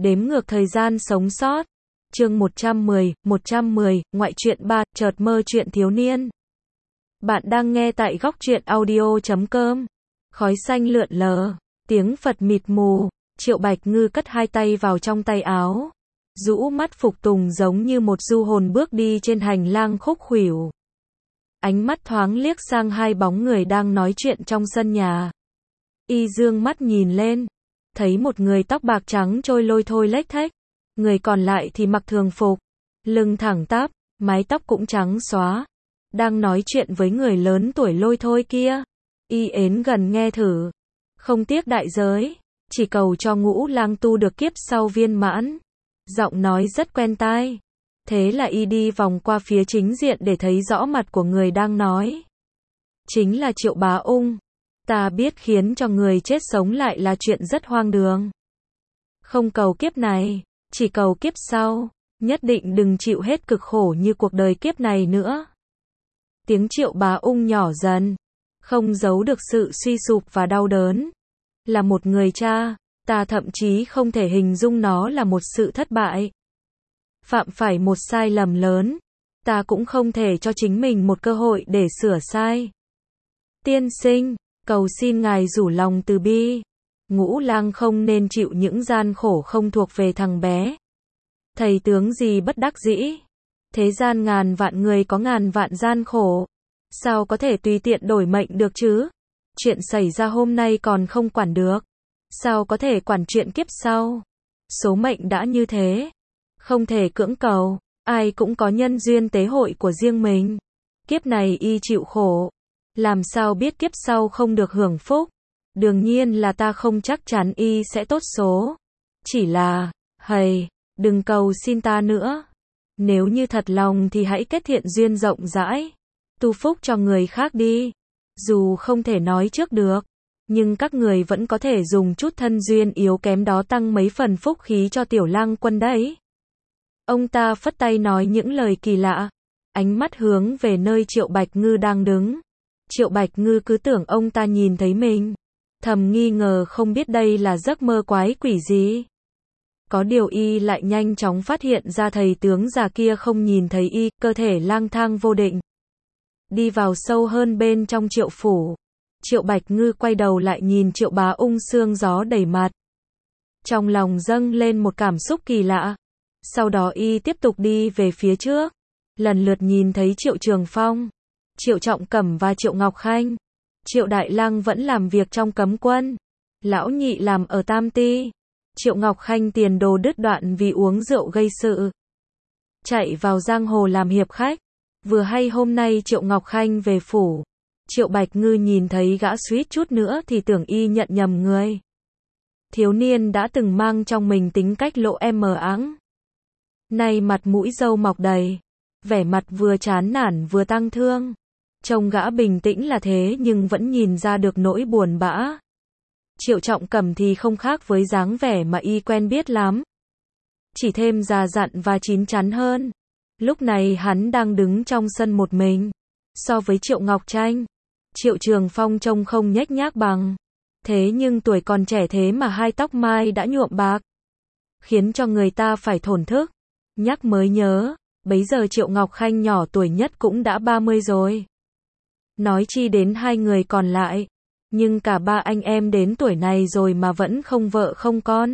Đếm ngược thời gian sống sót. Chương 110, ngoại truyện 3, chợt mơ chuyện thiếu niên. Bạn đang nghe tại góc truyện audio.com. Khói xanh lượn lờ, tiếng Phật mịt mù, Triệu Bạch Ngư cất hai tay vào trong tay áo, rũ mắt phục tùng giống như một du hồn bước đi trên hành lang khúc khuỷu. Ánh mắt thoáng liếc sang hai bóng người đang nói chuyện trong sân nhà. Y dương mắt nhìn lên, thấy một người tóc bạc trắng trôi lôi thôi lếch thếch, người còn lại thì mặc thường phục, lưng thẳng tắp, mái tóc cũng trắng xóa, đang nói chuyện với người lớn tuổi lôi thôi kia. Y ến gần nghe thử, không tiếc đại giới, chỉ cầu cho Ngũ Lang tu được kiếp sau viên mãn. Giọng nói rất quen tai. Thế là y đi vòng qua phía chính diện để thấy rõ mặt của người đang nói. Chính là Triệu Bá Ung. Ta biết khiến cho người chết sống lại là chuyện rất hoang đường. Không cầu kiếp này, chỉ cầu kiếp sau, nhất định đừng chịu hết cực khổ như cuộc đời kiếp này nữa. Tiếng Triệu Bá Ung nhỏ dần, không giấu được sự suy sụp và đau đớn. Là một người cha, ta thậm chí không thể hình dung nó là một sự thất bại. Phạm phải một sai lầm lớn, ta cũng không thể cho chính mình một cơ hội để sửa sai. Tiên sinh, cầu xin ngài rủ lòng từ bi. Ngũ Lang không nên chịu những gian khổ không thuộc về thằng bé. Thầy tướng gì bất đắc dĩ. Thế gian ngàn vạn người có ngàn vạn gian khổ. Sao có thể tùy tiện đổi mệnh được chứ? Chuyện xảy ra hôm nay còn không quản được. Sao có thể quản chuyện kiếp sau? Số mệnh đã như thế. Không thể cưỡng cầu. Ai cũng có nhân duyên tế hội của riêng mình. Kiếp này y chịu khổ. Làm sao biết kiếp sau không được hưởng phúc? Đương nhiên là ta không chắc chắn y sẽ tốt số. Chỉ là, đừng cầu xin ta nữa. Nếu như thật lòng thì hãy kết thiện duyên rộng rãi. Tu phúc cho người khác đi. Dù không thể nói trước được, nhưng các người vẫn có thể dùng chút thân duyên yếu kém đó tăng mấy phần phúc khí cho Tiểu Lang Quân đấy. Ông ta phất tay nói những lời kỳ lạ, ánh mắt hướng về nơi Triệu Bạch Ngư đang đứng. Triệu Bạch Ngư cứ tưởng ông ta nhìn thấy mình, thầm nghi ngờ không biết đây là giấc mơ quái quỷ gì. Có điều y lại nhanh chóng phát hiện ra thầy tướng già kia không nhìn thấy y, cơ thể lang thang vô định. Đi vào sâu hơn bên trong Triệu phủ. Triệu Bạch Ngư quay đầu lại nhìn Triệu Bá Ung sương gió đầy mặt. Trong lòng dâng lên một cảm xúc kỳ lạ. Sau đó y tiếp tục đi về phía trước. Lần lượt nhìn thấy Triệu Trường Phong, Triệu Trọng Cẩm và Triệu Ngọc Khanh. Triệu Đại Lăng vẫn làm việc trong cấm quân. Lão Nhị làm ở Tam Ti. Triệu Ngọc Khanh tiền đồ đứt đoạn vì uống rượu gây sự. Chạy vào giang hồ làm hiệp khách. Vừa hay hôm nay Triệu Ngọc Khanh về phủ. Triệu Bạch Ngư nhìn thấy gã suýt chút nữa thì tưởng y nhận nhầm người. Thiếu niên đã từng mang trong mình tính cách lộ mờ áng. Nay mặt mũi râu mọc đầy. Vẻ mặt vừa chán nản vừa tang thương. Trông gã bình tĩnh là thế nhưng vẫn nhìn ra được nỗi buồn bã. Triệu Trọng Cẩm thì không khác với dáng vẻ mà y quen biết lắm. Chỉ thêm già dặn và chín chắn hơn. Lúc này hắn đang đứng trong sân một mình. So với Triệu Ngọc Tranh, Triệu Trường Phong trông không nhếch nhác bằng. Thế nhưng tuổi còn trẻ thế mà hai tóc mai đã nhuộm bạc. Khiến cho người ta phải thổn thức. Nhắc mới nhớ, bấy giờ Triệu Ngọc Khanh nhỏ tuổi nhất cũng đã 30 rồi. Nói chi đến hai người còn lại. Nhưng cả ba anh em đến tuổi này rồi mà vẫn không vợ không con.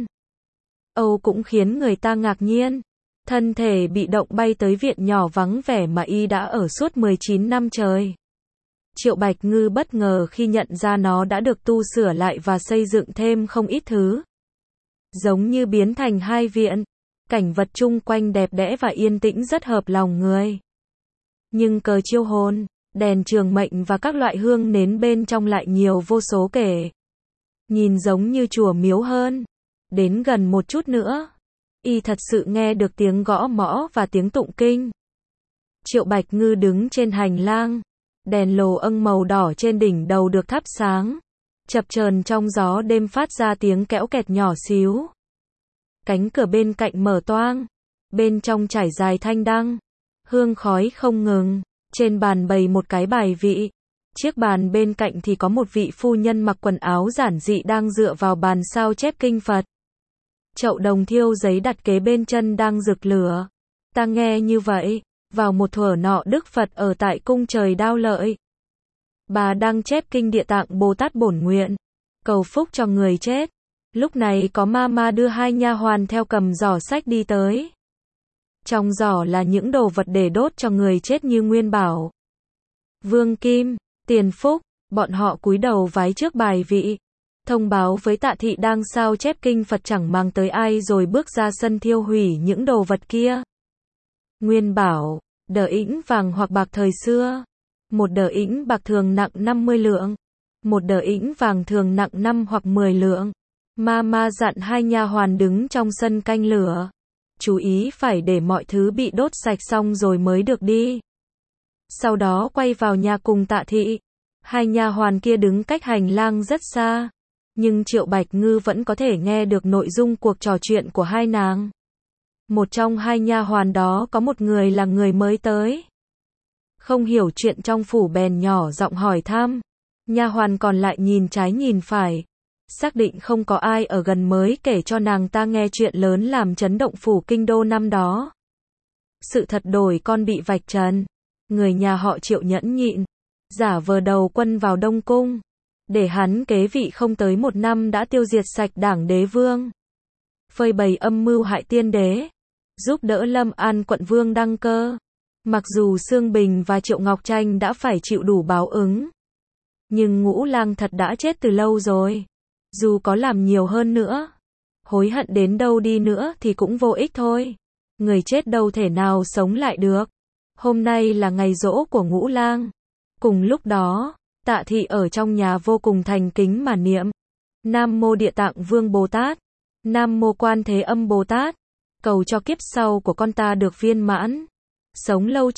Âu cũng khiến người ta ngạc nhiên. Thân thể bị động bay tới viện nhỏ vắng vẻ mà y đã ở suốt 19 năm trời. Triệu Bạch Ngư bất ngờ khi nhận ra nó đã được tu sửa lại và xây dựng thêm không ít thứ. Giống như biến thành hai viện. Cảnh vật chung quanh đẹp đẽ và yên tĩnh rất hợp lòng người. Nhưng cờ chiêu hồn, đèn trường mệnh và các loại hương nến bên trong lại nhiều vô số kể. Nhìn giống như chùa miếu hơn. Đến gần một chút nữa, y thật sự nghe được tiếng gõ mõ và tiếng tụng kinh. Triệu Bạch Ngư đứng trên hành lang. Đèn lồ âng màu đỏ trên đỉnh đầu được thắp sáng. Chập chờn trong gió đêm phát ra tiếng kẽo kẹt nhỏ xíu. Cánh cửa bên cạnh mở toang. Bên trong trải dài thanh đăng. Hương khói không ngừng. Trên bàn bày một cái bài vị. Chiếc bàn bên cạnh thì có một vị phu nhân mặc quần áo giản dị đang dựa vào bàn sao chép kinh Phật. Chậu đồng thiêu giấy đặt kế bên chân đang rực lửa. Ta nghe như vậy, vào một thuở nọ Đức Phật ở tại cung trời Đao Lợi. Bà đang chép kinh Địa Tạng Bồ Tát bổn nguyện, cầu phúc cho người chết. Lúc này có ma đưa hai nha hoàn theo cầm giỏ sách đi tới. Trong giỏ là những đồ vật để đốt cho người chết như nguyên bảo, vương kim, tiền phúc. Bọn họ cúi đầu vái trước bài vị, thông báo với Tạ Thị đang sao chép kinh Phật chẳng mang tới ai rồi bước ra sân thiêu hủy những đồ vật kia. Nguyên bảo, đờ ĩnh vàng hoặc bạc thời xưa. Một đờ ĩnh bạc thường nặng 50 lượng. Một đờ ĩnh vàng thường nặng 5 hoặc 10 lượng. Ma dặn hai nha hoàn đứng trong sân canh lửa. Chú ý phải để mọi thứ bị đốt sạch xong rồi mới được đi. Sau đó quay vào nhà cùng Tạ Thị. Hai nha hoàn kia đứng cách hành lang rất xa. Nhưng Triệu Bạch Ngư vẫn có thể nghe được nội dung cuộc trò chuyện của hai nàng. Một trong hai nha hoàn đó có một người là người mới tới. Không hiểu chuyện trong phủ bèn nhỏ giọng hỏi thăm. Nha hoàn còn lại nhìn trái nhìn phải. Xác định không có ai ở gần mới kể cho nàng ta nghe chuyện lớn làm chấn động phủ kinh đô năm đó. Sự thật đổi con bị vạch trần. Người nhà họ Triệu nhẫn nhịn, giả vờ đầu quân vào Đông Cung. Để hắn kế vị không tới 1 năm đã tiêu diệt sạch đảng đế vương. Phơi bày âm mưu hại tiên đế. Giúp đỡ Lâm An quận vương đăng cơ. Mặc dù Sương Bình và Triệu Ngọc Tranh đã phải chịu đủ báo ứng. Nhưng Ngũ Lang thật đã chết từ lâu rồi. Dù có làm nhiều hơn nữa, hối hận đến đâu đi nữa thì cũng vô ích thôi. Người chết đâu thể nào sống lại được. Hôm nay là ngày giỗ của Ngũ Lang. Cùng lúc đó, Tạ Thị ở trong nhà vô cùng thành kính mà niệm. Nam mô Địa Tạng Vương Bồ Tát. Nam mô Quan Thế Âm Bồ Tát. Cầu cho kiếp sau của con ta được viên mãn. Sống lâu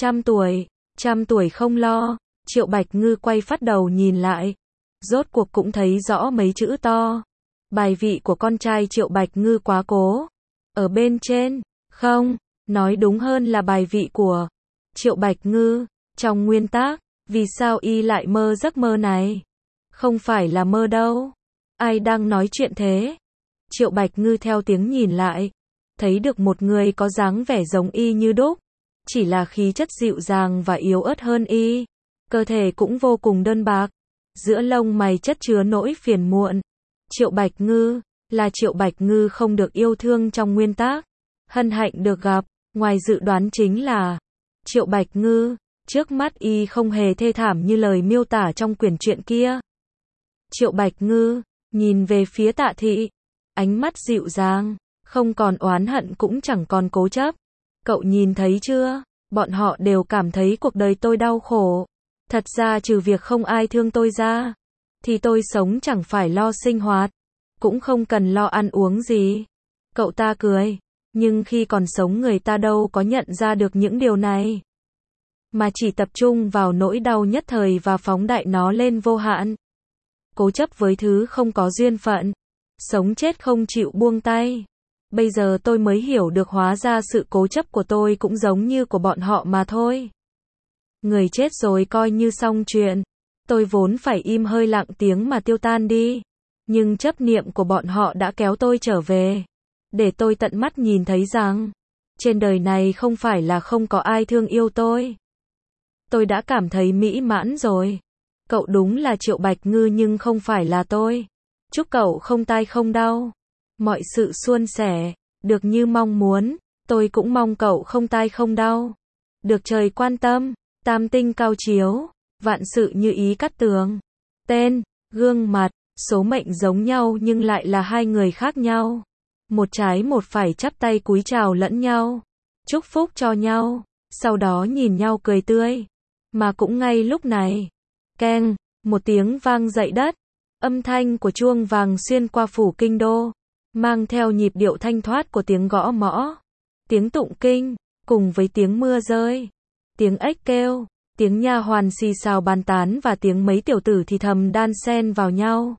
100 tuổi không lo. Triệu Bạch Ngư quay phát đầu nhìn lại. Rốt cuộc cũng thấy rõ mấy chữ to. Bài vị của con trai Triệu Bạch Ngư quá cố. Ở bên trên, không, nói đúng hơn là bài vị của Triệu Bạch Ngư. Trong nguyên tác, vì sao y lại mơ giấc mơ này? Không phải là mơ đâu. Ai đang nói chuyện thế? Triệu Bạch Ngư theo tiếng nhìn lại. Thấy được một người có dáng vẻ giống y như đúc. Chỉ là khí chất dịu dàng và yếu ớt hơn y. Cơ thể cũng vô cùng đơn bạc. Giữa lông mày chất chứa nỗi phiền muộn. Triệu Bạch Ngư, là Triệu Bạch Ngư không được yêu thương trong nguyên tác. Hân hạnh được gặp, ngoài dự đoán chính là Triệu Bạch Ngư, trước mắt y không hề thê thảm như lời miêu tả trong quyển truyện kia. Triệu Bạch Ngư, nhìn về phía Tạ Thị, ánh mắt dịu dàng, không còn oán hận cũng chẳng còn cố chấp. Cậu nhìn thấy chưa, bọn họ đều cảm thấy cuộc đời tôi đau khổ. Thật ra trừ việc không ai thương tôi ra, thì tôi sống chẳng phải lo sinh hoạt, cũng không cần lo ăn uống gì. Cậu ta cười, nhưng khi còn sống người ta đâu có nhận ra được những điều này. Mà chỉ tập trung vào nỗi đau nhất thời và phóng đại nó lên vô hạn. Cố chấp với thứ không có duyên phận. Sống chết không chịu buông tay. Bây giờ tôi mới hiểu được hóa ra sự cố chấp của tôi cũng giống như của bọn họ mà thôi. Người chết rồi coi như xong chuyện. Tôi vốn phải im hơi lặng tiếng mà tiêu tan đi. Nhưng chấp niệm của bọn họ đã kéo tôi trở về. Để tôi tận mắt nhìn thấy rằng, trên đời này không phải là không có ai thương yêu tôi. Tôi đã cảm thấy mỹ mãn rồi. Cậu đúng là Triệu Bạch Ngư nhưng không phải là tôi. Chúc cậu không tai không đau. Mọi sự suôn sẻ, được như mong muốn. Tôi cũng mong cậu không tai không đau. Được trời quan tâm, tam tinh cao chiếu, vạn sự như ý cát tường. Tên, gương mặt, số mệnh giống nhau nhưng lại là hai người khác nhau. Một trái một phải chắp tay cúi chào lẫn nhau. Chúc phúc cho nhau. Sau đó nhìn nhau cười tươi. Mà cũng ngay lúc này, keng, một tiếng vang dậy đất. Âm thanh của chuông vàng xuyên qua phủ kinh đô, mang theo nhịp điệu thanh thoát của tiếng gõ mõ, tiếng tụng kinh, cùng với tiếng mưa rơi, tiếng ếch kêu, tiếng nha hoàn xì xào bàn tán và tiếng mấy tiểu tử thì thầm đan xen vào nhau.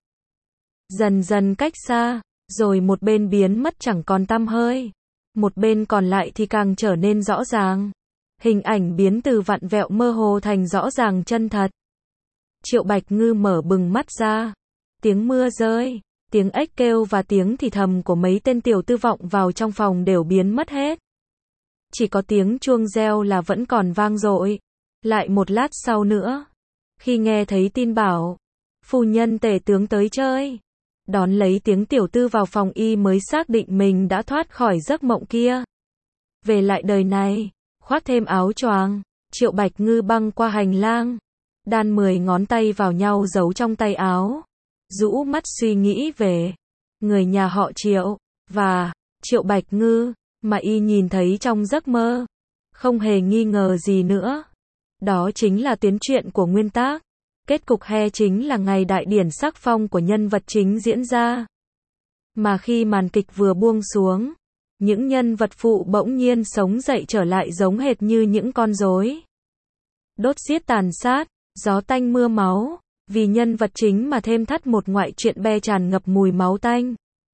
Dần dần cách xa, rồi một bên biến mất chẳng còn tăm hơi. Một bên còn lại thì càng trở nên rõ ràng. Hình ảnh biến từ vặn vẹo mơ hồ thành rõ ràng chân thật. Triệu Bạch Ngư mở bừng mắt ra. Tiếng mưa rơi, Tiếng ếch kêu và tiếng thì thầm của mấy tên tiểu tư vọng vào trong phòng đều biến mất hết. Chỉ có tiếng chuông reo là vẫn còn vang dội. Lại một lát sau nữa, khi nghe thấy tin bảo, phu nhân tể tướng tới chơi, đón lấy tiếng tiểu tư vào phòng y mới xác định mình đã thoát khỏi giấc mộng kia. Về lại đời này, khoác thêm áo choàng, Triệu Bạch Ngư băng qua hành lang, đan 10 ngón tay vào nhau giấu trong tay áo, rũ mắt suy nghĩ về người nhà họ Triệu và Triệu Bạch Ngư mà y nhìn thấy trong giấc mơ. Không hề nghi ngờ gì nữa. Đó chính là tuyến truyện của nguyên tác. Kết cục he chính là ngày đại điển sắc phong của nhân vật chính diễn ra. Mà khi màn kịch vừa buông xuống, những nhân vật phụ bỗng nhiên sống dậy trở lại giống hệt như những con rối. Đốt giết tàn sát, gió tanh mưa máu, vì nhân vật chính mà thêm thắt một ngoại truyện be tràn ngập mùi máu tanh.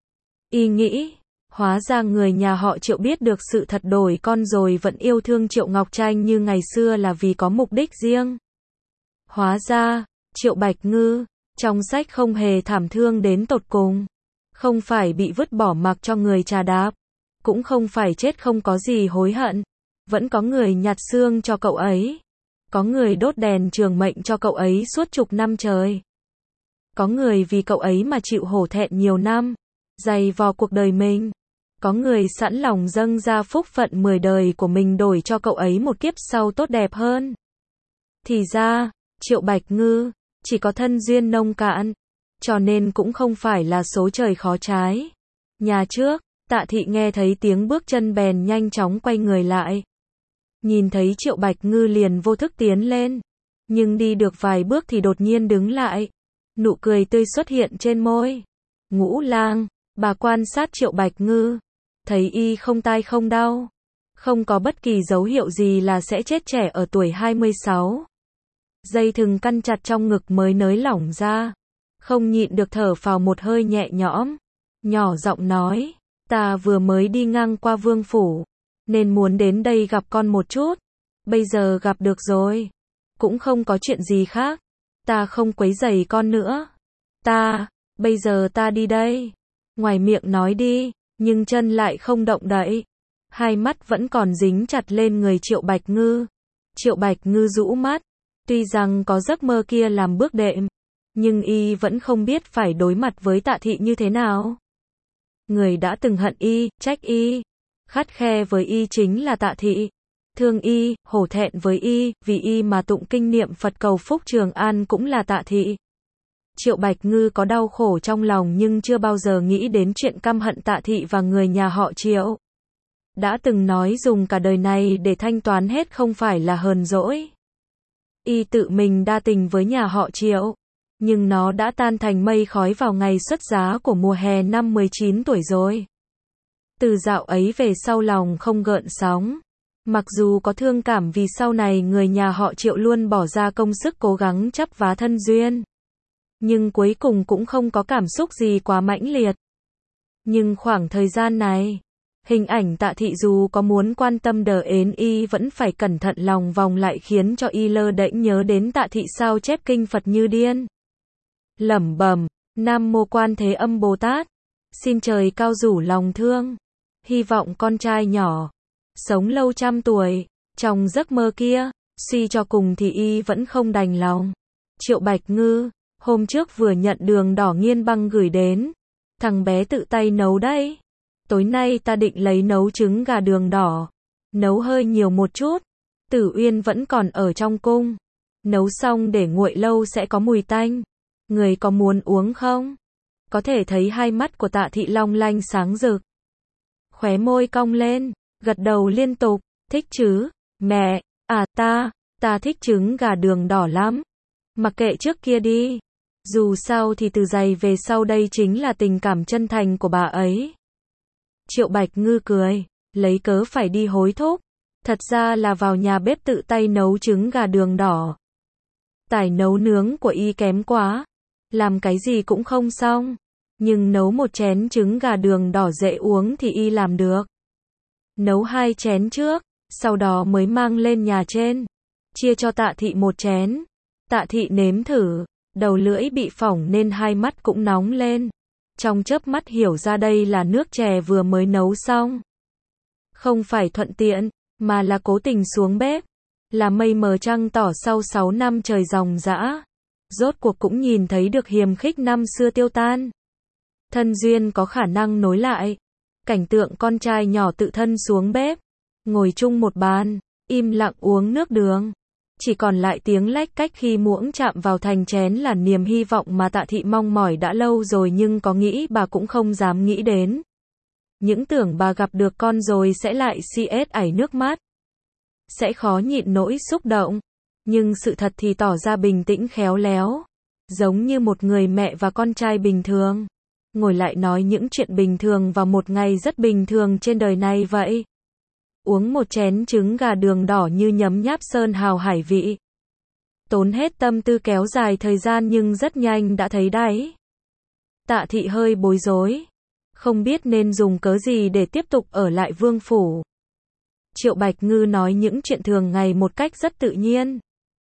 Y nghĩ, hóa ra người nhà họ Triệu biết được sự thật đổi con rồi vẫn yêu thương Triệu Ngọc Tranh như ngày xưa là vì có mục đích riêng. Hóa ra, Triệu Bạch Ngư, trong sách không hề thảm thương đến tột cùng. Không phải bị vứt bỏ mặc cho người trà đạp. Cũng không phải chết không có gì hối hận. Vẫn có người nhặt xương cho cậu ấy. Có người đốt đèn trường mệnh cho cậu ấy suốt chục năm trời. Có người vì cậu ấy mà chịu hổ thẹn nhiều năm, dày vò cuộc đời mình. Có người sẵn lòng dâng ra phúc phận 10 đời của mình đổi cho cậu ấy một kiếp sau tốt đẹp hơn. Thì ra, Triệu Bạch Ngư chỉ có thân duyên nông cạn, cho nên cũng không phải là số trời khó trái. Nhà trước, Tạ Thị nghe thấy tiếng bước chân bèn nhanh chóng quay người lại. Nhìn thấy Triệu Bạch Ngư liền vô thức tiến lên, nhưng đi được vài bước thì đột nhiên đứng lại. Nụ cười tươi xuất hiện trên môi. Ngũ lang, bà quan sát Triệu Bạch Ngư, thấy y không tai không đau, không có bất kỳ dấu hiệu gì là sẽ chết trẻ ở tuổi 26. Dây thừng căn chặt trong ngực mới nới lỏng ra, không nhịn được thở phào một hơi nhẹ nhõm, nhỏ giọng nói, ta vừa mới đi ngang qua vương phủ, nên muốn đến đây gặp con một chút, bây giờ gặp được rồi, cũng không có chuyện gì khác, ta không quấy rầy con nữa, bây giờ ta đi đây. Ngoài miệng nói đi, nhưng chân lại không động đậy, hai mắt vẫn còn dính chặt lên người Triệu Bạch Ngư. Triệu Bạch Ngư rũ mắt, tuy rằng có giấc mơ kia làm bước đệm, nhưng y vẫn không biết phải đối mặt với Tạ Thị như thế nào. Người đã từng hận y, trách y, khắt khe với y chính là Tạ Thị. Thương y, hổ thẹn với y, vì y mà tụng kinh niệm Phật cầu phúc Trường An cũng là Tạ Thị. Triệu Bạch Ngư có đau khổ trong lòng nhưng chưa bao giờ nghĩ đến chuyện căm hận Tạ Thị và người nhà họ Triệu. Đã từng nói dùng cả đời này để thanh toán hết không phải là hờn dỗi. Y tự mình đa tình với nhà họ Triệu, nhưng nó đã tan thành mây khói vào ngày xuất giá của mùa hè năm 19 tuổi rồi. Từ dạo ấy về sau lòng không gợn sóng. Mặc dù có thương cảm vì sau này người nhà họ Triệu luôn bỏ ra công sức cố gắng chắp vá thân duyên, nhưng cuối cùng cũng không có cảm xúc gì quá mãnh liệt. Nhưng khoảng thời gian này, hình ảnh Tạ Thị dù có muốn quan tâm đờ ến y vẫn phải cẩn thận lòng vòng lại khiến cho y lơ đễnh nhớ đến Tạ Thị sao chép kinh Phật như điên. Lẩm bẩm, Nam Mô Quan Thế Âm Bồ Tát, xin trời cao rủ lòng thương, hy vọng con trai nhỏ sống lâu trăm tuổi. Trong giấc mơ kia, suy cho cùng thì y vẫn không đành lòng. Triệu Bạch Ngư, hôm trước vừa nhận đường đỏ nghiên băng gửi đến, thằng bé tự tay nấu đấy. Tối nay ta định lấy nấu trứng gà đường đỏ, nấu hơi nhiều một chút. Tử Uyên vẫn còn ở trong cung, nấu xong để nguội lâu sẽ có mùi tanh. Người có muốn uống không? Có thể thấy hai mắt của Tạ Thị long lanh sáng rực, khóe môi cong lên, gật đầu liên tục, thích chứ, mẹ, ta thích trứng gà đường đỏ lắm. Mặc kệ trước kia đi, dù sao thì từ giày về sau đây chính là tình cảm chân thành của bà ấy. Triệu Bạch Ngư cười, lấy cớ phải đi hối thúc, thật ra là vào nhà bếp tự tay nấu trứng gà đường đỏ. Tài nấu nướng của y kém quá, làm cái gì cũng không xong, nhưng nấu một chén trứng gà đường đỏ dễ uống thì y làm được. Nấu 2 chén trước, sau đó mới mang lên nhà trên, chia cho Tạ Thị một chén. Tạ Thị nếm thử, đầu lưỡi bị phỏng nên hai mắt cũng nóng lên. trong chớp mắt hiểu ra đây là nước chè vừa mới nấu xong. Không phải thuận tiện, mà là cố tình xuống bếp. Là mây mờ trăng tỏ sau 6 năm trời ròng rã. Rốt cuộc cũng nhìn thấy được hiềm khích năm xưa tiêu tan. Thân duyên có khả năng nối lại. Cảnh tượng con trai nhỏ tự thân xuống bếp. Ngồi chung một bàn, im lặng uống nước đường. Chỉ còn lại tiếng lách cách khi muỗng chạm vào thành chén là niềm hy vọng mà Tạ Thị mong mỏi đã lâu rồi nhưng có nghĩ bà cũng không dám nghĩ đến. Những tưởng bà gặp được con rồi sẽ lại CS ảy nước mắt. Sẽ khó nhịn nỗi xúc động. Nhưng sự thật thì tỏ ra bình tĩnh khéo léo. Giống như một người mẹ và con trai bình thường. Ngồi lại nói những chuyện bình thường vào một ngày rất bình thường trên đời này vậy. Uống một chén trứng gà đường đỏ như nhấm nháp sơn hào hải vị. Tốn hết tâm tư kéo dài thời gian nhưng rất nhanh đã thấy đáy. Tạ Thị hơi bối rối. Không biết nên dùng cớ gì để tiếp tục ở lại vương phủ. Triệu Bạch Ngư nói những chuyện thường ngày một cách rất tự nhiên.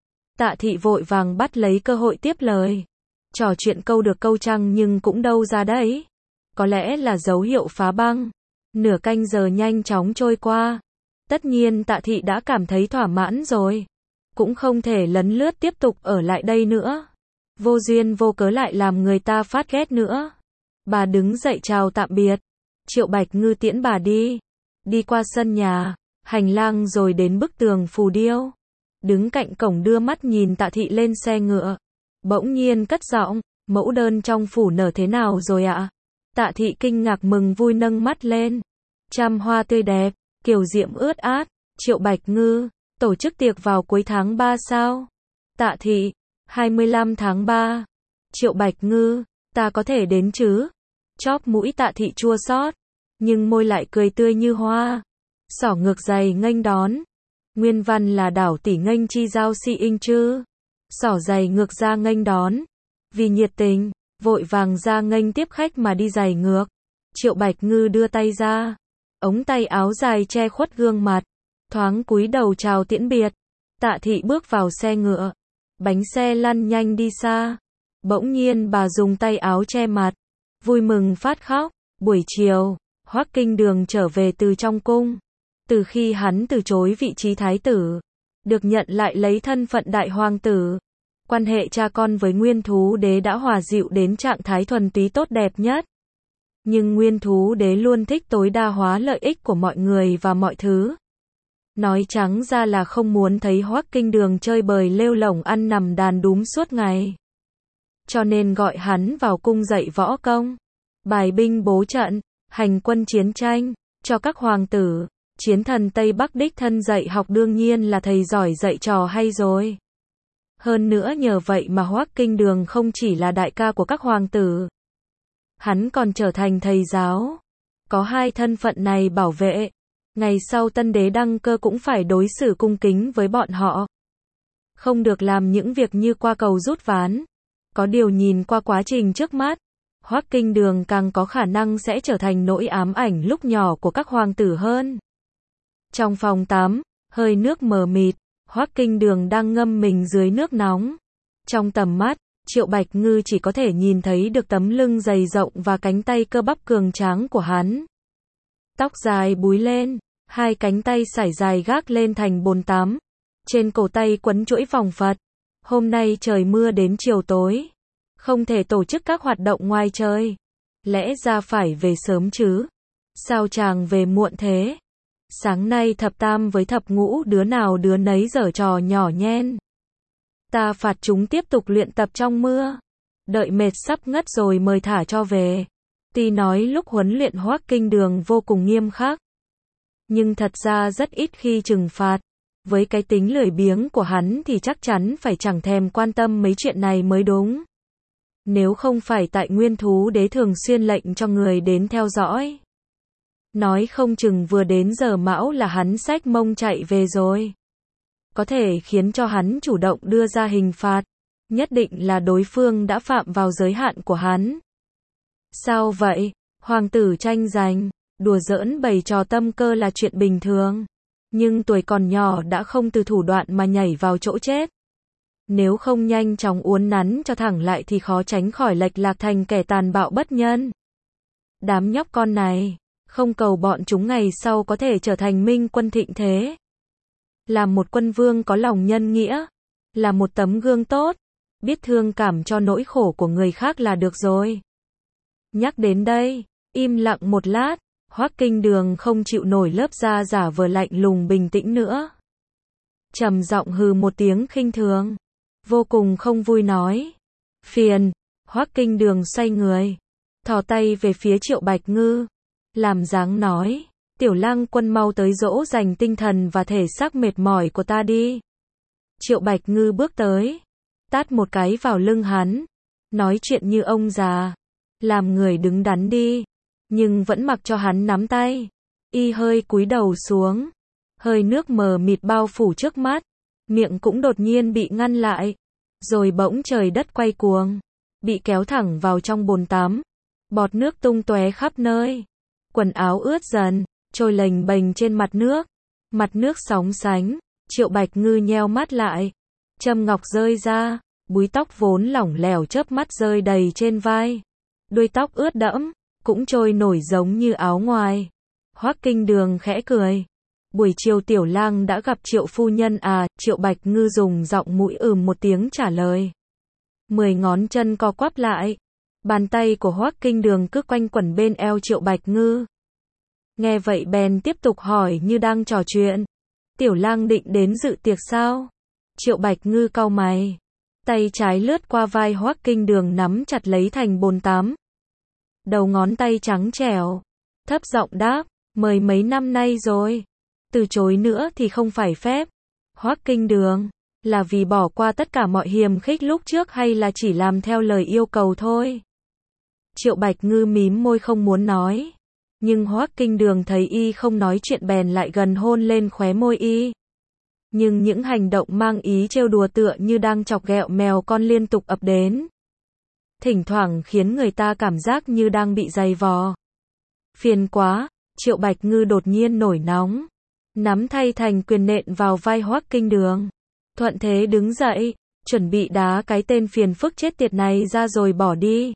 Tạ Thị vội vàng bắt lấy cơ hội tiếp lời. Trò chuyện câu được câu trăng nhưng cũng đâu ra đấy. Có lẽ là dấu hiệu phá băng. Nửa canh giờ nhanh chóng trôi qua. Tất nhiên Tạ Thị đã cảm thấy thỏa mãn rồi. Cũng không thể lấn lướt tiếp tục ở lại đây nữa. Vô duyên vô cớ lại làm người ta phát ghét nữa. Bà đứng dậy chào tạm biệt. Triệu Bạch Ngư tiễn bà đi. Đi qua sân nhà, hành lang rồi đến bức tường phù điêu. Đứng cạnh cổng đưa mắt nhìn Tạ Thị lên xe ngựa. Bỗng nhiên cất giọng, mẫu đơn trong phủ nở thế nào rồi ạ? Tạ Thị kinh ngạc mừng vui nâng mắt lên. Trăm hoa tươi đẹp, kiều diễm ướt át. Triệu Bạch Ngư, tổ chức tiệc vào cuối tháng 3 sao? Tạ Thị, 25 tháng 3. Triệu Bạch Ngư, ta có thể đến chứ? Chóp mũi Tạ Thị chua xót, nhưng môi lại cười tươi như hoa. Xỏ ngược giày nghênh đón. Nguyên văn là đảo tỷ nghênh chi giao si inh chứ. Xỏ giày ngược ra nghênh đón. Vì nhiệt tình, vội vàng ra nghênh tiếp khách mà đi giày ngược. Triệu Bạch Ngư đưa tay ra. Ống tay áo dài che khuất gương mặt. Thoáng cúi đầu chào tiễn biệt. Tạ Thị bước vào xe ngựa. Bánh xe lăn nhanh đi xa. Bỗng nhiên bà dùng tay áo che mặt. Vui mừng phát khóc. Buổi chiều, Hoắc Kinh Đường trở về từ trong cung. Từ khi hắn từ chối vị trí thái tử, được nhận lại lấy thân phận đại hoàng tử, quan hệ cha con với Nguyên Thú Đế đã hòa dịu đến trạng thái thuần túy tốt đẹp nhất. Nhưng Nguyên Thú Đế luôn thích tối đa hóa lợi ích của mọi người và mọi thứ. Nói trắng ra là không muốn thấy Hoắc Kinh Đường chơi bời lêu lổng ăn nằm đàn đúm suốt ngày. Cho nên gọi hắn vào cung dạy võ công, bài binh bố trận, hành quân chiến tranh, cho các hoàng tử. Chiến thần Tây Bắc đích thân dạy học đương nhiên là thầy giỏi dạy trò hay rồi. Hơn nữa nhờ vậy mà Hoắc Kinh Đường không chỉ là đại ca của các hoàng tử. Hắn còn trở thành thầy giáo. Có hai thân phận này bảo vệ. Ngày sau tân đế đăng cơ cũng phải đối xử cung kính với bọn họ. Không được làm những việc như qua cầu rút ván. Có điều nhìn qua quá trình trước mắt, Hoắc Kinh Đường càng có khả năng sẽ trở thành nỗi ám ảnh lúc nhỏ của các hoàng tử hơn. Trong phòng tắm, hơi nước mờ mịt, Hoắc Kinh Đường đang ngâm mình dưới nước nóng. Trong tầm mắt, Triệu Bạch Ngư chỉ có thể nhìn thấy được tấm lưng dày rộng và cánh tay cơ bắp cường tráng của hắn. Tóc dài búi lên, hai cánh tay sải dài gác lên thành bồn tắm. Trên cổ tay quấn chuỗi vòng Phật. Hôm nay trời mưa đến chiều tối. Không thể tổ chức các hoạt động ngoài trời. Lẽ ra phải về sớm chứ. Sao chàng về muộn thế? Sáng nay thập tam với thập ngũ đứa nào đứa nấy giở trò nhỏ nhen. Ta phạt chúng tiếp tục luyện tập trong mưa. Đợi mệt sắp ngất rồi mời thả cho về. Tuy nói lúc huấn luyện Hoắc Kinh Đường vô cùng nghiêm khắc, nhưng thật ra rất ít khi trừng phạt. Với cái tính lười biếng của hắn thì chắc chắn phải chẳng thèm quan tâm mấy chuyện này mới đúng. Nếu không phải tại Nguyên Thú Đế thường xuyên lệnh cho người đến theo dõi. Nói không chừng vừa đến giờ mão là hắn xách mông chạy về rồi. Có thể khiến cho hắn chủ động đưa ra hình phạt. Nhất định là đối phương đã phạm vào giới hạn của hắn. Sao vậy? Hoàng tử tranh giành, đùa giỡn bày trò tâm cơ là chuyện bình thường. Nhưng tuổi còn nhỏ đã không từ thủ đoạn mà nhảy vào chỗ chết. Nếu không nhanh chóng uốn nắn cho thẳng lại thì khó tránh khỏi lệch lạc thành kẻ tàn bạo bất nhân. Đám nhóc con này, không cầu bọn chúng ngày sau có thể trở thành minh quân thịnh thế. Làm một quân vương có lòng nhân nghĩa, là một tấm gương tốt, biết thương cảm cho nỗi khổ của người khác là được rồi. Nhắc đến đây, im lặng một lát, Hoắc Kinh Đường không chịu nổi lớp da giả vờ lạnh lùng bình tĩnh nữa. Trầm giọng hừ một tiếng khinh thường, vô cùng không vui nói. Phiền. Hoắc Kinh Đường xoay người, thò tay về phía Triệu Bạch Ngư, làm dáng nói, Tiểu Lang Quân mau tới dỗ dành tinh thần và thể xác mệt mỏi của ta đi. Triệu Bạch Ngư bước tới, tát một cái vào lưng hắn, nói chuyện như ông già, làm người đứng đắn đi, nhưng vẫn mặc cho hắn nắm tay. Y hơi cúi đầu xuống, hơi nước mờ mịt bao phủ trước mắt, miệng cũng đột nhiên bị ngăn lại, rồi bỗng trời đất quay cuồng, bị kéo thẳng vào trong bồn tắm, bọt nước tung tóe khắp nơi, quần áo ướt dần, trôi lềnh bềnh trên mặt nước sóng sánh. Triệu Bạch Ngư nheo mắt lại, châm ngọc rơi ra, búi tóc vốn lỏng lẻo chớp mắt rơi đầy trên vai, đuôi tóc ướt đẫm, cũng trôi nổi giống như áo ngoài. Hoắc Kinh Đường khẽ cười, buổi chiều Tiểu Lang đã gặp Triệu phu nhân à? Triệu Bạch Ngư dùng giọng mũi một tiếng trả lời. 10 ngón chân co quắp lại, bàn tay của Hoắc Kinh Đường cứ quanh quẩn bên eo Triệu Bạch Ngư. Nghe vậy bèn tiếp tục hỏi như đang trò chuyện. Tiểu Lang định đến dự tiệc sao? Triệu Bạch Ngư cau mày, tay trái lướt qua vai Hoắc Kinh Đường nắm chặt lấy thành bồn tắm. Đầu ngón tay trắng trẻo, thấp giọng đáp, mời mấy năm nay rồi. Từ chối nữa thì không phải phép. Hoắc Kinh Đường, là vì bỏ qua tất cả mọi hiềm khích lúc trước hay là chỉ làm theo lời yêu cầu thôi? Triệu Bạch Ngư mím môi không muốn nói. Nhưng Hoắc Kinh Đường thấy y không nói chuyện bèn lại gần hôn lên khóe môi y. Nhưng những hành động mang ý trêu đùa tựa như đang chọc ghẹo mèo con liên tục ập đến. Thỉnh thoảng khiến người ta cảm giác như đang bị giày vò. Phiền quá, Triệu Bạch Ngư đột nhiên nổi nóng, nắm thay thành quyền nện vào vai Hoắc Kinh Đường. Thuận thế đứng dậy, chuẩn bị đá cái tên phiền phức chết tiệt này ra rồi bỏ đi.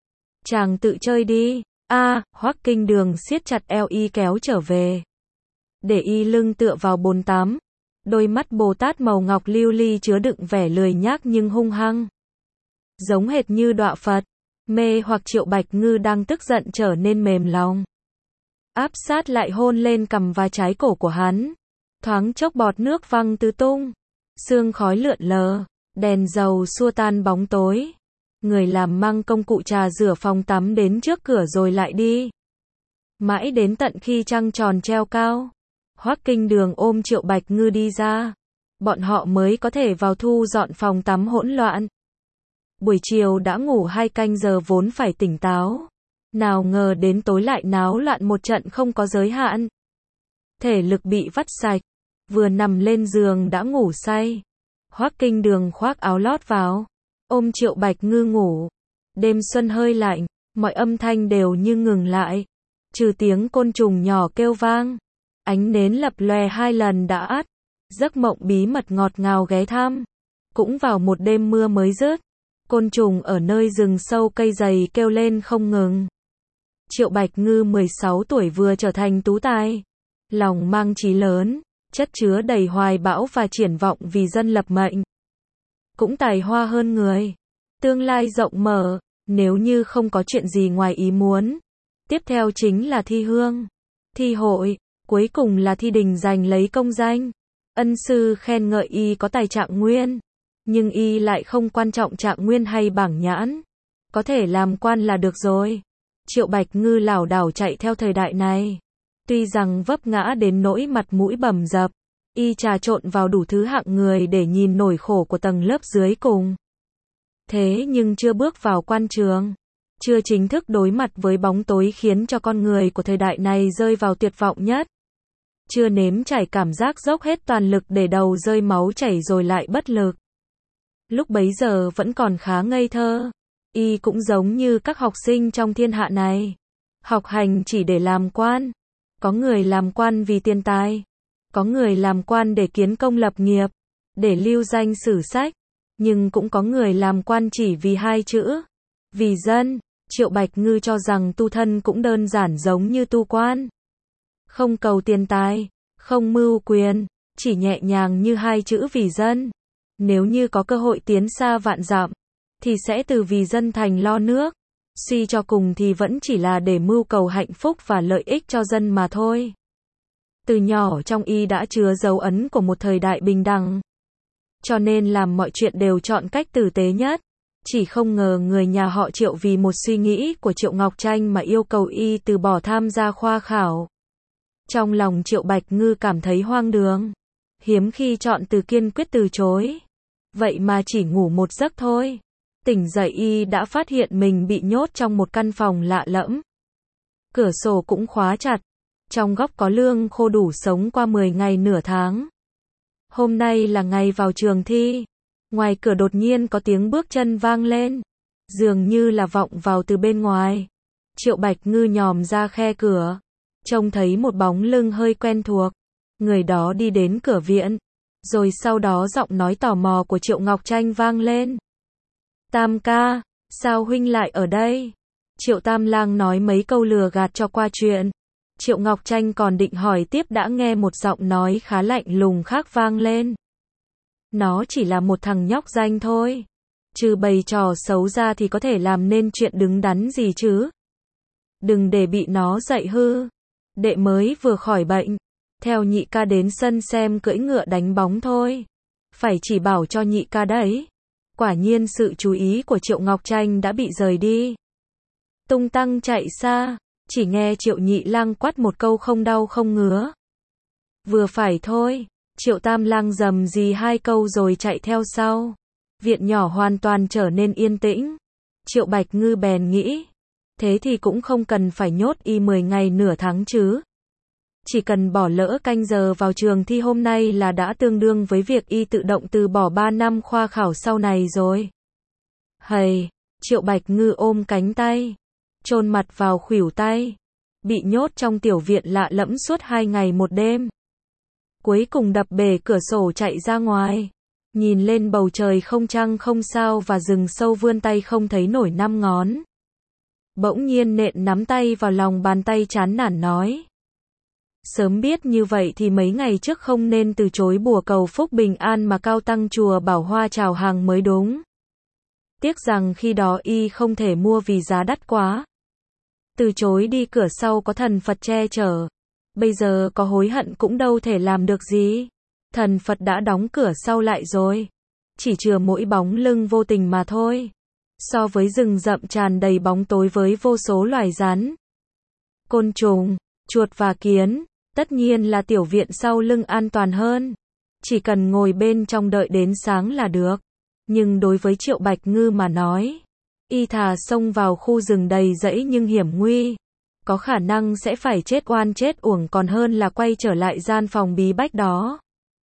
Chàng tự chơi đi. Hoắc Kinh Đường siết chặt eo y kéo trở về, để y lưng tựa vào bồn tắm, đôi mắt Bồ Tát màu ngọc lưu ly chứa đựng vẻ lười nhác nhưng hung hăng, giống hệt như đọa Phật. Mê hoặc Triệu Bạch Ngư đang tức giận trở nên mềm lòng, áp sát lại hôn lên cằm và trái cổ của hắn. Thoáng chốc bọt nước văng tứ tung, sương khói lượn lờ, đèn dầu xua tan bóng tối. Người làm mang công cụ trà rửa phòng tắm đến trước cửa rồi lại đi. Mãi đến tận khi trăng tròn treo cao, Hoắc Kinh Đường ôm Triệu Bạch Ngư đi ra, bọn họ mới có thể vào thu dọn phòng tắm hỗn loạn. Buổi chiều đã ngủ 2 canh giờ vốn phải tỉnh táo, nào ngờ đến tối lại náo loạn một trận không có giới hạn. Thể lực bị vắt sạch, vừa nằm lên giường đã ngủ say. Hoắc Kinh Đường khoác áo lót vào, ôm Triệu Bạch Ngư ngủ. Đêm xuân hơi lạnh, mọi âm thanh đều như ngừng lại, trừ tiếng côn trùng nhỏ kêu vang. Ánh nến lập lòe 2 lần đã ắt, giấc mộng bí mật ngọt ngào ghé thăm. Cũng vào một đêm mưa mới dứt, côn trùng ở nơi rừng sâu cây dày kêu lên không ngừng. Triệu Bạch Ngư 16 tuổi vừa trở thành tú tài, lòng mang chí lớn, chất chứa đầy hoài bão và triển vọng vì dân lập mệnh. Cũng tài hoa hơn người, tương lai rộng mở, nếu như không có chuyện gì ngoài ý muốn. Tiếp theo chính là thi hương, thi hội, cuối cùng là thi đình giành lấy công danh. Ân sư khen ngợi y có tài trạng nguyên, nhưng y lại không quan trọng trạng nguyên hay bảng nhãn, có thể làm quan là được rồi. Triệu Bạch Ngư lảo đảo chạy theo thời đại này, tuy rằng vấp ngã đến nỗi mặt mũi bầm dập, y trà trộn vào đủ thứ hạng người để nhìn nỗi khổ của tầng lớp dưới cùng. Thế nhưng chưa bước vào quan trường, chưa chính thức đối mặt với bóng tối khiến cho con người của thời đại này rơi vào tuyệt vọng nhất. Chưa nếm trải cảm giác dốc hết toàn lực để đầu rơi máu chảy rồi lại bất lực. Lúc bấy giờ vẫn còn khá ngây thơ. Y cũng giống như các học sinh trong thiên hạ này, học hành chỉ để làm quan. Có người làm quan vì tiền tài, có người làm quan để kiến công lập nghiệp, để lưu danh sử sách, nhưng cũng có người làm quan chỉ vì 2 chữ, vì dân. Triệu Bạch Ngư cho rằng tu thân cũng đơn giản giống như tu quan. Không cầu tiền tài, không mưu quyền, chỉ nhẹ nhàng như hai chữ vì dân. Nếu như có cơ hội tiến xa vạn dặm, thì sẽ từ vì dân thành lo nước. Suy cho cùng thì vẫn chỉ là để mưu cầu hạnh phúc và lợi ích cho dân mà thôi. Từ nhỏ trong y đã chứa dấu ấn của một thời đại bình đẳng. Cho nên làm mọi chuyện đều chọn cách tử tế nhất. Chỉ không ngờ người nhà họ Triệu vì một suy nghĩ của Triệu Ngọc Tranh mà yêu cầu y từ bỏ tham gia khoa khảo. Trong lòng Triệu Bạch Ngư cảm thấy hoang đường. Hiếm khi chọn từ kiên quyết từ chối. Vậy mà chỉ ngủ một giấc thôi. Tỉnh dậy y đã phát hiện mình bị nhốt trong một căn phòng lạ lẫm. Cửa sổ cũng khóa chặt. Trong góc có lương khô đủ sống qua 10 ngày nửa tháng. Hôm nay là ngày vào trường thi. Ngoài cửa đột nhiên có tiếng bước chân vang lên. Dường như là vọng vào từ bên ngoài. Triệu Bạch Ngư nhòm ra khe cửa. Trông thấy một bóng lưng hơi quen thuộc. Người đó đi đến cửa viện. Rồi sau đó giọng nói tò mò của Triệu Ngọc Tranh vang lên. Tam ca, sao huynh lại ở đây? Triệu Tam Lang nói mấy câu lừa gạt cho qua chuyện. Triệu Ngọc Tranh còn định hỏi tiếp đã nghe một giọng nói khá lạnh lùng khác vang lên. Nó chỉ là một thằng nhóc danh thôi. Trừ bày trò xấu ra thì có thể làm nên chuyện đứng đắn gì chứ? Đừng để bị nó dạy hư. Đệ mới vừa khỏi bệnh. Theo nhị ca đến sân xem cưỡi ngựa đánh bóng thôi. Phải chỉ bảo cho nhị ca đấy. Quả nhiên sự chú ý của Triệu Ngọc Tranh đã bị rời đi. Tung tăng chạy xa. Chỉ nghe Triệu Nhị Lang quát một câu không đau không ngứa. Vừa phải thôi. Triệu Tam Lang rầm rì hai câu rồi chạy theo sau. Viện nhỏ hoàn toàn trở nên yên tĩnh. Triệu Bạch Ngư bèn nghĩ. Thế thì cũng không cần phải nhốt y 10 ngày nửa tháng chứ. Chỉ cần bỏ lỡ canh giờ vào trường thi hôm nay là đã tương đương với việc y tự động từ bỏ 3 năm khoa khảo sau này rồi. Hầy, Triệu Bạch Ngư ôm cánh tay. Chôn mặt vào khuỷu tay. Bị nhốt trong tiểu viện lạ lẫm suốt 2 ngày một đêm. Cuối cùng đập bể cửa sổ chạy ra ngoài. Nhìn lên bầu trời không trăng không sao và rừng sâu vươn tay không thấy nổi 5 ngón. Bỗng nhiên nện nắm tay vào lòng bàn tay chán nản nói. Sớm biết như vậy thì mấy ngày trước không nên từ chối bùa cầu phúc bình an mà Cao Tăng chùa Bảo Hoa chào hàng mới đúng. Tiếc rằng khi đó y không thể mua vì giá đắt quá. Từ chối đi cửa sau có thần Phật che chở. Bây giờ có hối hận cũng đâu thể làm được gì. Thần Phật đã đóng cửa sau lại rồi. Chỉ chừa mỗi bóng lưng vô tình mà thôi. So với rừng rậm tràn đầy bóng tối với vô số loài rắn, côn trùng, chuột và kiến, tất nhiên là tiểu viện sau lưng an toàn hơn. Chỉ cần ngồi bên trong đợi đến sáng là được. Nhưng đối với Triệu Bạch Ngư mà nói, y thà xông vào khu rừng đầy rẫy nhưng hiểm nguy. Có khả năng sẽ phải chết oan chết uổng còn hơn là quay trở lại gian phòng bí bách đó.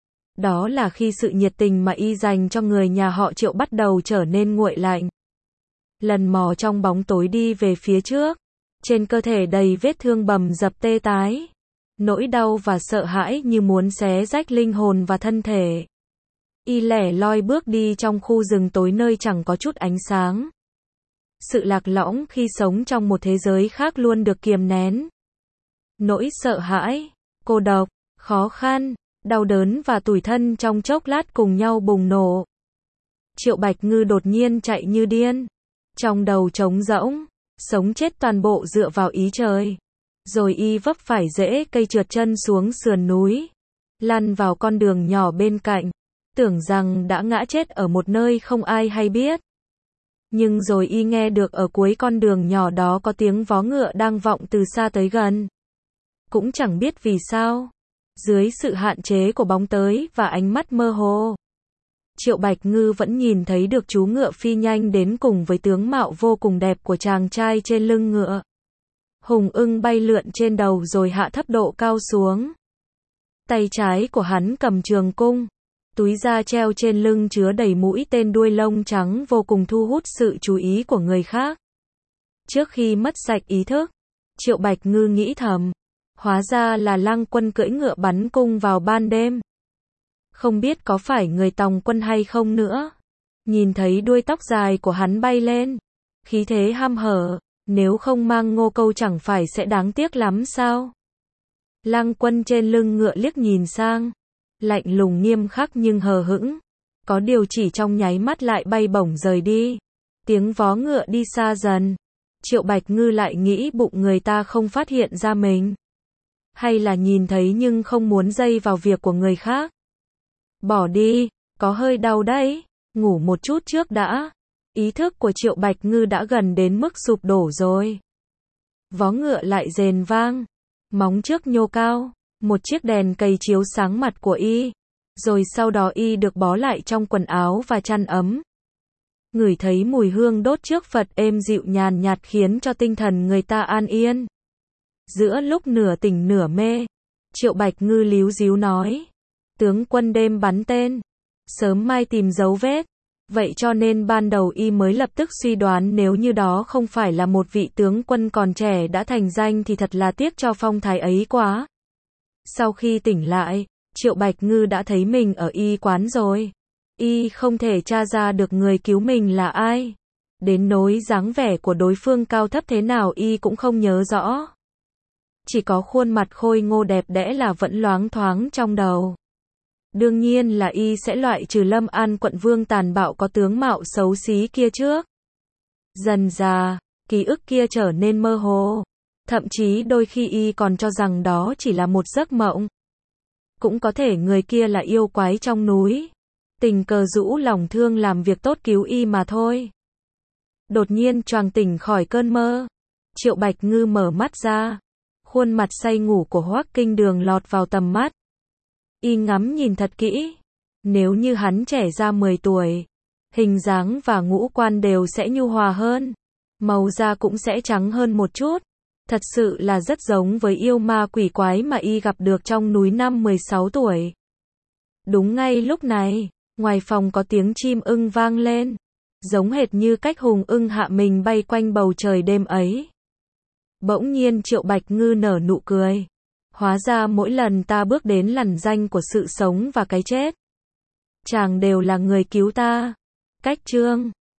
Đó là khi sự nhiệt tình mà y dành cho người nhà họ Triệu bắt đầu trở nên nguội lạnh. Lần mò trong bóng tối đi về phía trước. Trên cơ thể đầy vết thương bầm dập tê tái. Nỗi đau và sợ hãi như muốn xé rách linh hồn và thân thể. Y lẻ loi bước đi trong khu rừng tối nơi chẳng có chút ánh sáng. Sự lạc lõng khi sống trong một thế giới khác luôn được kiềm nén. Nỗi sợ hãi, cô độc, khó khăn, đau đớn và tủi thân trong chốc lát cùng nhau bùng nổ. Triệu Bạch Ngư đột nhiên chạy như điên. Trong đầu trống rỗng, sống chết toàn bộ dựa vào ý trời. Rồi y vấp phải rễ cây trượt chân xuống sườn núi. Lăn vào con đường nhỏ bên cạnh. Tưởng rằng đã ngã chết ở một nơi không ai hay biết. Nhưng rồi y nghe được ở cuối con đường nhỏ đó có tiếng vó ngựa đang vọng từ xa tới gần. Cũng chẳng biết vì sao. Dưới sự hạn chế của bóng tối và ánh mắt mơ hồ, Triệu Bạch Ngư vẫn nhìn thấy được chú ngựa phi nhanh đến cùng với tướng mạo vô cùng đẹp của chàng trai trên lưng ngựa. Hùng ưng bay lượn trên đầu rồi hạ thấp độ cao xuống. Tay trái của hắn cầm trường cung. Túi da treo trên lưng chứa đầy mũi tên đuôi lông trắng vô cùng thu hút sự chú ý của người khác. Trước khi mất sạch ý thức, Triệu Bạch Ngư nghĩ thầm. Hóa ra là Lăng Quân cưỡi ngựa bắn cung vào ban đêm. Không biết có phải người tòng quân hay không nữa. Nhìn thấy đuôi tóc dài của hắn bay lên. Khí thế hăm hở. Nếu không mang Ngô Câu chẳng phải sẽ đáng tiếc lắm sao? Lăng Quân trên lưng ngựa liếc nhìn sang, lạnh lùng nghiêm khắc nhưng hờ hững, có điều chỉ trong nháy mắt lại bay bổng rời đi. Tiếng vó ngựa đi xa dần, Triệu Bạch Ngư lại nghĩ bụng người ta không phát hiện ra mình, hay là nhìn thấy nhưng không muốn dây vào việc của người khác. Bỏ đi, có hơi đau đấy, ngủ một chút trước đã. Ý thức của Triệu Bạch Ngư đã gần đến mức sụp đổ rồi. Vó ngựa lại rền vang, móng trước nhô cao, một chiếc đèn cầy chiếu sáng mặt của y, rồi sau đó y được bó lại trong quần áo và chăn ấm. Ngửi thấy mùi hương đốt trước Phật êm dịu nhàn nhạt khiến cho tinh thần người ta an yên. Giữa lúc nửa tỉnh nửa mê, Triệu Bạch Ngư líu díu nói, tướng quân đêm bắn tên, sớm mai tìm dấu vết. Vậy cho nên ban đầu y mới lập tức suy đoán nếu như đó không phải là một vị tướng quân còn trẻ đã thành danh thì thật là tiếc cho phong thái ấy quá. Sau khi tỉnh lại, Triệu Bạch Ngư đã thấy mình ở y quán rồi. Y không thể tra ra được người cứu mình là ai. Đến nỗi dáng vẻ của đối phương cao thấp thế nào y cũng không nhớ rõ. Chỉ có khuôn mặt khôi ngô đẹp đẽ là vẫn loáng thoáng trong đầu. Đương nhiên là y sẽ loại trừ Lâm An quận vương tàn bạo có tướng mạo xấu xí kia trước. Dần dà, ký ức kia trở nên mơ hồ. Thậm chí đôi khi y còn cho rằng đó chỉ là một giấc mộng. Cũng có thể người kia là yêu quái trong núi. Tình cờ rũ lòng thương làm việc tốt cứu y mà thôi. Đột nhiên choàng tỉnh khỏi cơn mơ. Triệu Bạch Ngư mở mắt ra. Khuôn mặt say ngủ của Hoắc Kinh Đường lọt vào tầm mắt. Y ngắm nhìn thật kỹ. Nếu như hắn trẻ ra 10 tuổi, hình dáng và ngũ quan đều sẽ nhu hòa hơn. Màu da cũng sẽ trắng hơn một chút. Thật sự là rất giống với yêu ma quỷ quái mà y gặp được trong núi năm 16 tuổi. Đúng ngay lúc này, ngoài phòng có tiếng chim ưng vang lên. Giống hệt như cách hùng ưng hạ mình bay quanh bầu trời đêm ấy. Bỗng nhiên Triệu Bạch Ngư nở nụ cười. Hóa ra mỗi lần ta bước đến lằn ranh của sự sống và cái chết, chàng đều là người cứu ta. Cách chương